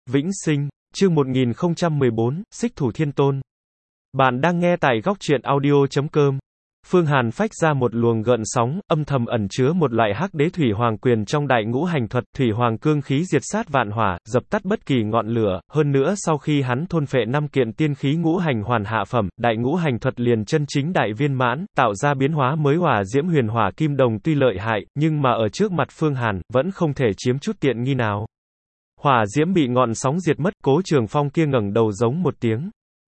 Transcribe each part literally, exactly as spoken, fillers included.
Vĩnh sinh, chương một nghìn không trăm mười bốn, Xích Thủ Thiên Tôn. Bạn đang nghe tại góc truyện audio chấm com. Phương Hàn phách ra một luồng gợn sóng, âm thầm ẩn chứa một loại hắc đế thủy hoàng quyền trong đại ngũ hành thuật, thủy hoàng cương khí diệt sát vạn hỏa, dập tắt bất kỳ ngọn lửa, hơn nữa sau khi hắn thôn phệ năm kiện tiên khí ngũ hành hoàn hạ phẩm, đại ngũ hành thuật liền chân chính đại viên mãn, tạo ra biến hóa mới hỏa diễm huyền hỏa kim đồng tuy lợi hại, nhưng mà ở trước mặt Phương Hàn, vẫn không thể chiếm chút tiện nghi nào. Hỏa diễm bị ngọn sóng diệt mất, Cố Trường Phong kia ngẩng đầu giống một tiếng.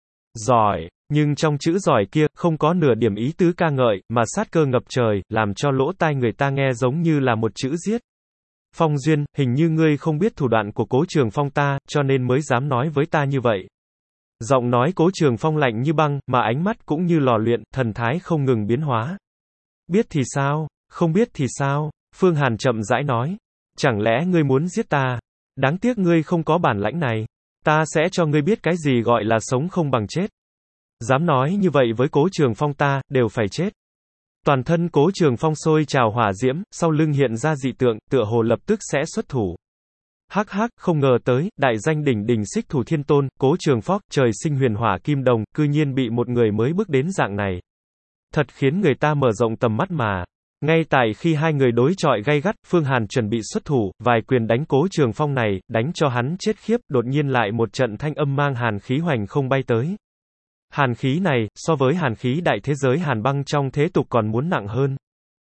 Giỏi, nhưng trong chữ giỏi kia, không có nửa điểm ý tứ ca ngợi, mà sát cơ ngập trời, làm cho lỗ tai người ta nghe giống như là một chữ giết. Phong Duyên, hình như ngươi không biết thủ đoạn của Cố Trường Phong ta, cho nên mới dám nói với ta như vậy. Giọng nói Cố Trường Phong lạnh như băng, mà ánh mắt cũng như lò luyện, thần thái không ngừng biến hóa. Biết thì sao, không biết thì sao, Phương Hàn chậm rãi nói. Chẳng lẽ ngươi muốn giết ta? Đáng tiếc ngươi không có bản lãnh này. Ta sẽ cho ngươi biết cái gì gọi là sống không bằng chết. Dám nói như vậy với Cố Trường Phong ta, đều phải chết. Toàn thân Cố Trường Phong sôi trào hỏa diễm, sau lưng hiện ra dị tượng, tựa hồ lập tức sẽ xuất thủ. Hắc hắc, không ngờ tới, đại danh đỉnh đỉnh Xích Thủ Thiên Tôn, Cố Trường Phong, trời sinh huyền hỏa kim đồng, cư nhiên bị một người mới bước đến dạng này. Thật khiến người ta mở rộng tầm mắt mà. Ngay tại khi hai người đối chọi gay gắt, Phương Hàn chuẩn bị xuất thủ, vài quyền đánh Cố Trường Phong này, đánh cho hắn chết khiếp, đột nhiên lại một trận thanh âm mang hàn khí hoành không bay tới. Hàn khí này, so với hàn khí đại thế giới hàn băng trong thế tục còn muốn nặng hơn.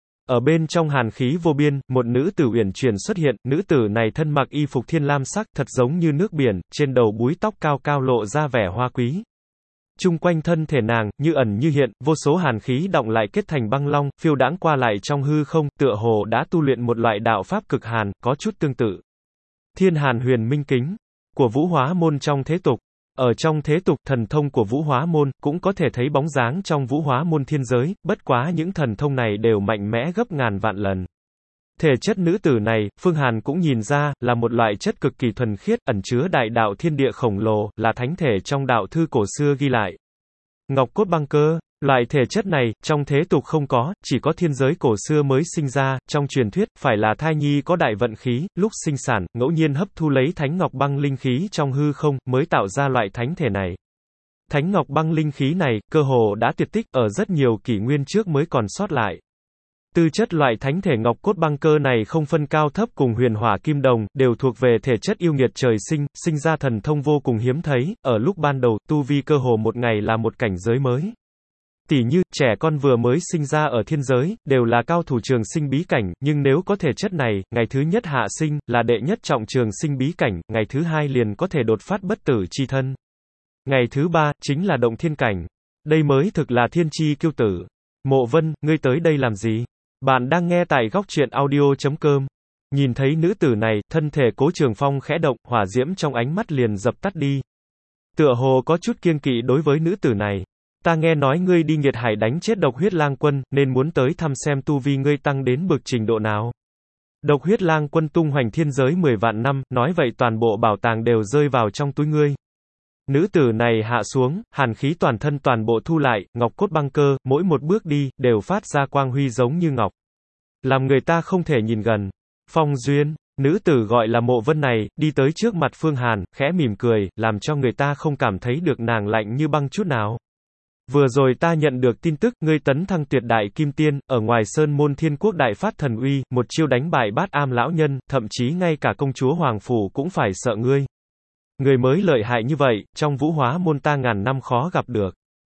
Ở bên trong hàn khí vô biên, một nữ tử uyển chuyển xuất hiện, nữ tử này thân mặc y phục thiên lam sắc, thật giống như nước biển, trên đầu búi tóc cao cao lộ ra vẻ hoa quý. Chung quanh thân thể nàng, như ẩn như hiện, vô số hàn khí đọng lại kết thành băng long, phiêu đãng qua lại trong hư không, tựa hồ đã tu luyện một loại đạo pháp cực hàn, có chút tương tự. Thiên Hàn Huyền Minh Kính, của Vũ Hóa Môn trong thế tục. Ở trong thế tục, thần thông của Vũ Hóa Môn, cũng có thể thấy bóng dáng trong Vũ Hóa Môn thiên giới, bất quá những thần thông này đều mạnh mẽ gấp ngàn vạn lần. Thể chất nữ tử này, Phương Hàn cũng nhìn ra, là một loại chất cực kỳ thuần khiết, ẩn chứa đại đạo thiên địa khổng lồ, là thánh thể trong đạo thư cổ xưa ghi lại. Ngọc cốt băng cơ, loại thể chất này, trong thế tục không có, chỉ có thiên giới cổ xưa mới sinh ra, trong truyền thuyết, phải là thai nhi có đại vận khí, lúc sinh sản, ngẫu nhiên hấp thu lấy thánh ngọc băng linh khí trong hư không, mới tạo ra loại thánh thể này. Thánh ngọc băng linh khí này, cơ hồ đã tuyệt tích, ở rất nhiều kỷ nguyên trước mới còn sót lại. Tư chất loại thánh thể ngọc cốt băng cơ này không phân cao thấp cùng huyền hỏa kim đồng, đều thuộc về thể chất yêu nghiệt trời sinh, sinh ra thần thông vô cùng hiếm thấy, ở lúc ban đầu, tu vi cơ hồ một ngày là một cảnh giới mới. Tỷ như, trẻ con vừa mới sinh ra ở thiên giới, đều là cao thủ trường sinh bí cảnh, nhưng nếu có thể chất này, ngày thứ nhất hạ sinh, là đệ nhất trọng trường sinh bí cảnh, ngày thứ hai liền có thể đột phát bất tử chi thân. Ngày thứ ba, chính là động thiên cảnh. Đây mới thực là thiên chi kiêu tử. Mộ Vân, ngươi tới đây làm gì? Bạn đang nghe tại góc truyện audio chấm com. Nhìn thấy nữ tử này, thân thể Cố Trường Phong khẽ động, hỏa diễm trong ánh mắt liền dập tắt đi. Tựa hồ có chút kiêng kỵ đối với nữ tử này. Ta nghe nói ngươi đi Nghiệt Hải đánh chết Độc Huyết Lang Quân, nên muốn tới thăm xem tu vi ngươi tăng đến bực trình độ nào. Độc Huyết Lang Quân tung hoành thiên giới mười vạn năm, nói vậy toàn bộ bảo tàng đều rơi vào trong túi ngươi. Nữ tử này hạ xuống, hàn khí toàn thân toàn bộ thu lại, ngọc cốt băng cơ, mỗi một bước đi, đều phát ra quang huy giống như ngọc. Làm người ta không thể nhìn gần. Phong Duyên, nữ tử gọi là Mộ Vân này, đi tới trước mặt Phương Hàn, khẽ mỉm cười, làm cho người ta không cảm thấy được nàng lạnh như băng chút nào. Vừa rồi ta nhận được tin tức, ngươi tấn thăng tuyệt đại kim tiên, ở ngoài sơn môn thiên quốc đại phát thần uy, một chiêu đánh bại Bát Am lão nhân, thậm chí ngay cả công chúa Hoàng Phủ cũng phải sợ ngươi. Người mới lợi hại như vậy, trong Vũ Hóa Môn ta ngàn năm khó gặp được.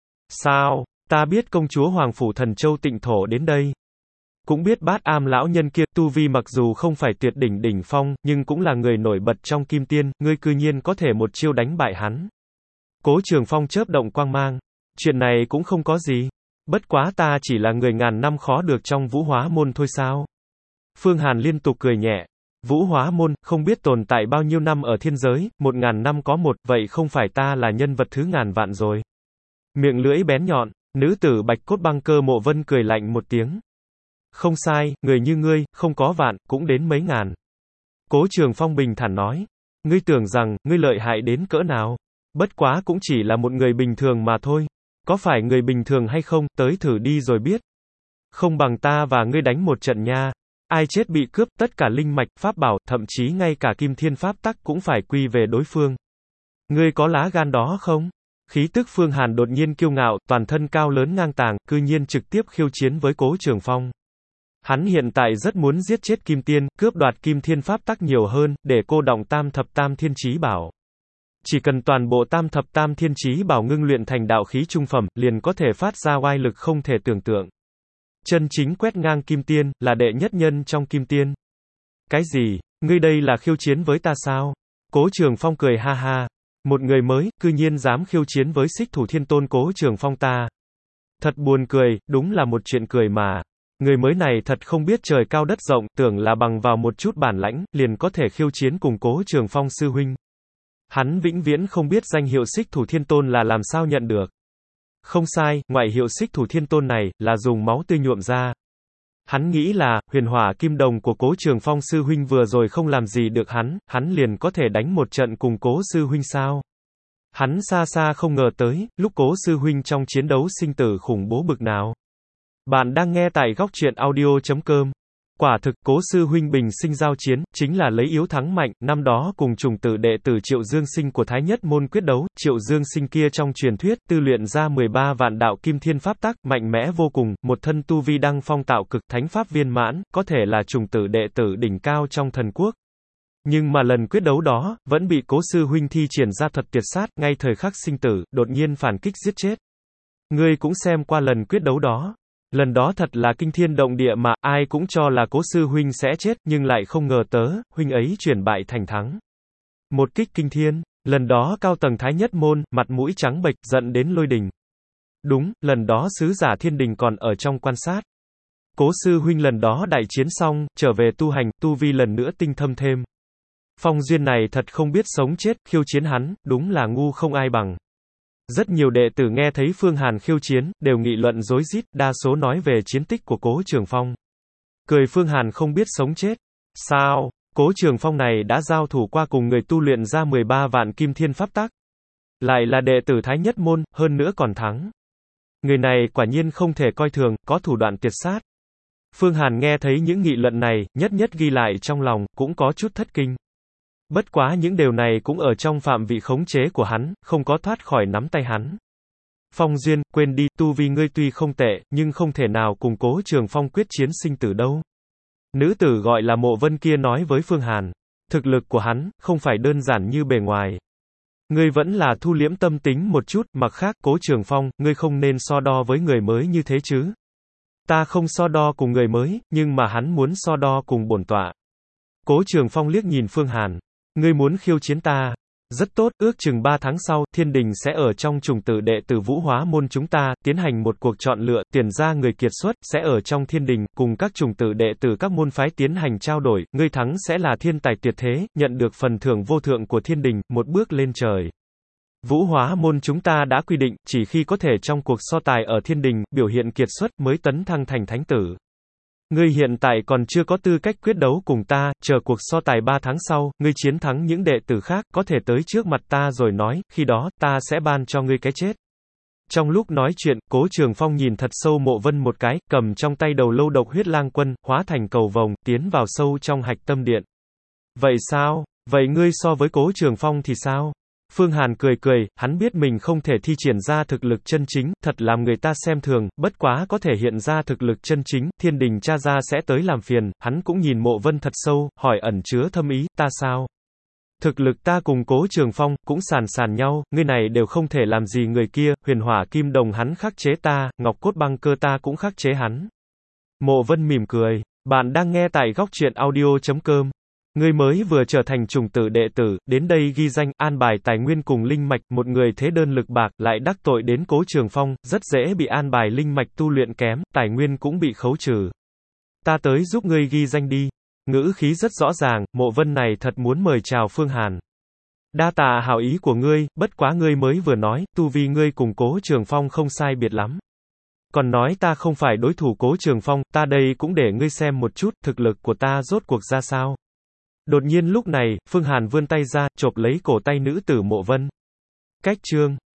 Sao? Ta biết công chúa Hoàng Phủ Thần Châu Tịnh Thổ đến đây. Cũng biết Bát Am lão nhân kia, tu vi mặc dù không phải tuyệt đỉnh đỉnh phong, nhưng cũng là người nổi bật trong kim tiên, ngươi cư nhiên có thể một chiêu đánh bại hắn. Cố Trường Phong chớp động quang mang. Chuyện này cũng không có gì. Bất quá ta chỉ là người ngàn năm khó được trong Vũ Hóa Môn thôi sao? Phương Hàn liên tục cười nhẹ. Vũ Hóa Môn, không biết tồn tại bao nhiêu năm ở thiên giới, một ngàn năm có một, vậy không phải ta là nhân vật thứ ngàn vạn rồi. Miệng lưỡi bén nhọn, nữ tử bạch cốt băng cơ Mộ Vân cười lạnh một tiếng. Không sai, người như ngươi, không có vạn, cũng đến mấy ngàn. Cố Trường Phong bình thản nói. Ngươi tưởng rằng, ngươi lợi hại đến cỡ nào? Bất quá cũng chỉ là một người bình thường mà thôi. Có phải người bình thường hay không, tới thử đi rồi biết. Không bằng ta và ngươi đánh một trận nha. ai chết bị cướp, tất cả linh mạch, pháp bảo, thậm chí ngay cả kim thiên pháp tắc cũng phải quy về đối phương. Ngươi có lá gan đó không? Khí tức Phương Hàn đột nhiên kiêu ngạo, toàn thân cao lớn ngang tàng, cư nhiên trực tiếp khiêu chiến với Cố Trường Phong. Hắn hiện tại rất muốn giết chết Kim Tiên, cướp đoạt Kim Thiên pháp tắc nhiều hơn, để cô động tam thập tam thiên chí bảo. Chỉ cần toàn bộ tam thập tam thiên chí bảo ngưng luyện thành đạo khí trung phẩm, liền có thể phát ra oai lực không thể tưởng tượng. Chân chính quét ngang Kim Tiên, là đệ nhất nhân trong Kim Tiên. Cái gì? Ngươi đây là khiêu chiến với ta sao? Cố Trường Phong cười ha ha. Một người mới, cư nhiên dám khiêu chiến với Xích Thủ Thiên Tôn Cố Trường Phong ta. Thật buồn cười, đúng là một chuyện cười mà. Người mới này thật không biết trời cao đất rộng, tưởng là bằng vào một chút bản lãnh, liền có thể khiêu chiến cùng Cố Trường Phong sư huynh. Hắn vĩnh viễn không biết danh hiệu Xích Thủ Thiên Tôn là làm sao nhận được. Không sai, ngoại hiệu Xích Thủ Thiên Tôn này, là dùng máu tươi nhuộm ra. Hắn nghĩ là, huyền hỏa kim đồng của Cố Trường Phong sư huynh vừa rồi không làm gì được hắn, hắn liền có thể đánh một trận cùng Cố sư huynh sao. Hắn xa xa không ngờ tới, lúc Cố sư huynh trong chiến đấu sinh tử khủng bố bực nào. Bạn đang nghe tại góc truyện audio chấm com. Quả thực, Cố sư huynh bình sinh giao chiến, chính là lấy yếu thắng mạnh, năm đó cùng trùng tử đệ tử Triệu Dương Sinh của Thái Nhất môn quyết đấu, Triệu Dương Sinh kia trong truyền thuyết, tư luyện ra mười ba vạn đạo kim thiên pháp tắc, mạnh mẽ vô cùng, một thân tu vi đăng phong tạo cực, thánh pháp viên mãn, có thể là trùng tử đệ tử đỉnh cao trong thần quốc. Nhưng mà lần quyết đấu đó, vẫn bị Cố sư huynh thi triển ra thuật tuyệt sát, ngay thời khắc sinh tử, đột nhiên phản kích giết chết. Ngươi cũng xem qua lần quyết đấu đó. Lần đó thật là kinh thiên động địa mà, ai cũng cho là Cố sư huynh sẽ chết, nhưng lại không ngờ tớ, huynh ấy chuyển bại thành thắng. Một kích kinh thiên, lần đó cao tầng Thái Nhất môn, mặt mũi trắng bệch, giận đến lôi đình. Đúng, lần đó sứ giả thiên đình còn ở trong quan sát. Cố sư huynh lần đó đại chiến xong, trở về tu hành, tu vi lần nữa tinh thâm thêm. Phong duyên này thật không biết sống chết, khiêu chiến hắn, đúng là ngu không ai bằng. Rất nhiều đệ tử nghe thấy Phương Hàn khiêu chiến, đều nghị luận rối rít, đa số nói về chiến tích của Cố Trường Phong. Cười Phương Hàn không biết sống chết. Sao? Cố Trường Phong này đã giao thủ qua cùng người tu luyện ra mười ba vạn kim thiên pháp tắc. Lại là đệ tử Thái Nhất môn, hơn nữa còn thắng. Người này quả nhiên không thể coi thường, có thủ đoạn tuyệt sát. Phương Hàn nghe thấy những nghị luận này, nhất nhất ghi lại trong lòng, cũng có chút thất kinh. Bất quá những điều này cũng ở trong phạm vị khống chế của hắn, không có thoát khỏi nắm tay hắn. Phong duyên, quên đi, tu vi ngươi tuy không tệ, nhưng không thể nào cùng Cố Trường Phong quyết chiến sinh tử đâu. Nữ tử gọi là Mộ Vân kia nói với Phương Hàn. Thực lực của hắn, không phải đơn giản như bề ngoài. Ngươi vẫn là thu liễm tâm tính một chút, mặt khác, Cố Trường Phong, ngươi không nên so đo với người mới như thế chứ. Ta không so đo cùng người mới, nhưng mà hắn muốn so đo cùng bổn tọa. Cố Trường Phong liếc nhìn Phương Hàn. Ngươi muốn khiêu chiến ta? Rất tốt, ước chừng ba tháng sau, thiên đình sẽ ở trong trùng tử đệ tử Vũ Hóa môn chúng ta, tiến hành một cuộc chọn lựa, tuyển ra người kiệt xuất, sẽ ở trong thiên đình, cùng các trùng tử đệ tử các môn phái tiến hành trao đổi, ngươi thắng sẽ là thiên tài tuyệt thế, nhận được phần thưởng vô thượng của thiên đình, một bước lên trời. Vũ Hóa môn chúng ta đã quy định, chỉ khi có thể trong cuộc so tài ở thiên đình, biểu hiện kiệt xuất mới tấn thăng thành thánh tử. Ngươi hiện tại còn chưa có tư cách quyết đấu cùng ta, chờ cuộc so tài ba tháng sau, ngươi chiến thắng những đệ tử khác, có thể tới trước mặt ta rồi nói, khi đó, ta sẽ ban cho ngươi cái chết. Trong lúc nói chuyện, Cố Trường Phong nhìn thật sâu Mộ Vân một cái, cầm trong tay đầu lâu độc huyết lang quân, hóa thành cầu vồng, tiến vào sâu trong hạch tâm điện. Vậy sao? Vậy ngươi so với Cố Trường Phong thì sao? Phương Hàn cười cười, hắn biết mình không thể thi triển ra thực lực chân chính, thật làm người ta xem thường, bất quá có thể hiện ra thực lực chân chính, thiên đình cha ra sẽ tới làm phiền, hắn cũng nhìn Mộ Vân thật sâu, hỏi ẩn chứa thâm ý, ta sao? Thực lực ta cùng Cố Trường Phong, cũng sàn sàn nhau, ngươi này đều không thể làm gì người kia, huyền hỏa kim đồng hắn khắc chế ta, ngọc cốt băng cơ ta cũng khắc chế hắn. Mộ Vân mỉm cười, bạn đang nghe tại góc truyện audio chấm com. Ngươi mới vừa trở thành trùng tử đệ tử, đến đây ghi danh, an bài tài nguyên cùng linh mạch, một người thế đơn lực bạc, lại đắc tội đến Cố Trường Phong, rất dễ bị an bài linh mạch tu luyện kém, tài nguyên cũng bị khấu trừ. Ta tới giúp ngươi ghi danh đi. Ngữ khí rất rõ ràng, Mộ Vân này thật muốn mời chào Phương Hàn. Đa tạ hảo ý của ngươi, bất quá ngươi mới vừa nói, tu vi ngươi cùng Cố Trường Phong không sai biệt lắm. Còn nói ta không phải đối thủ Cố Trường Phong, ta đây cũng để ngươi xem một chút, thực lực của ta rốt cuộc ra sao. Đột nhiên lúc này, Phương Hàn vươn tay ra, chộp lấy cổ tay nữ tử Mộ Vân. Cách chương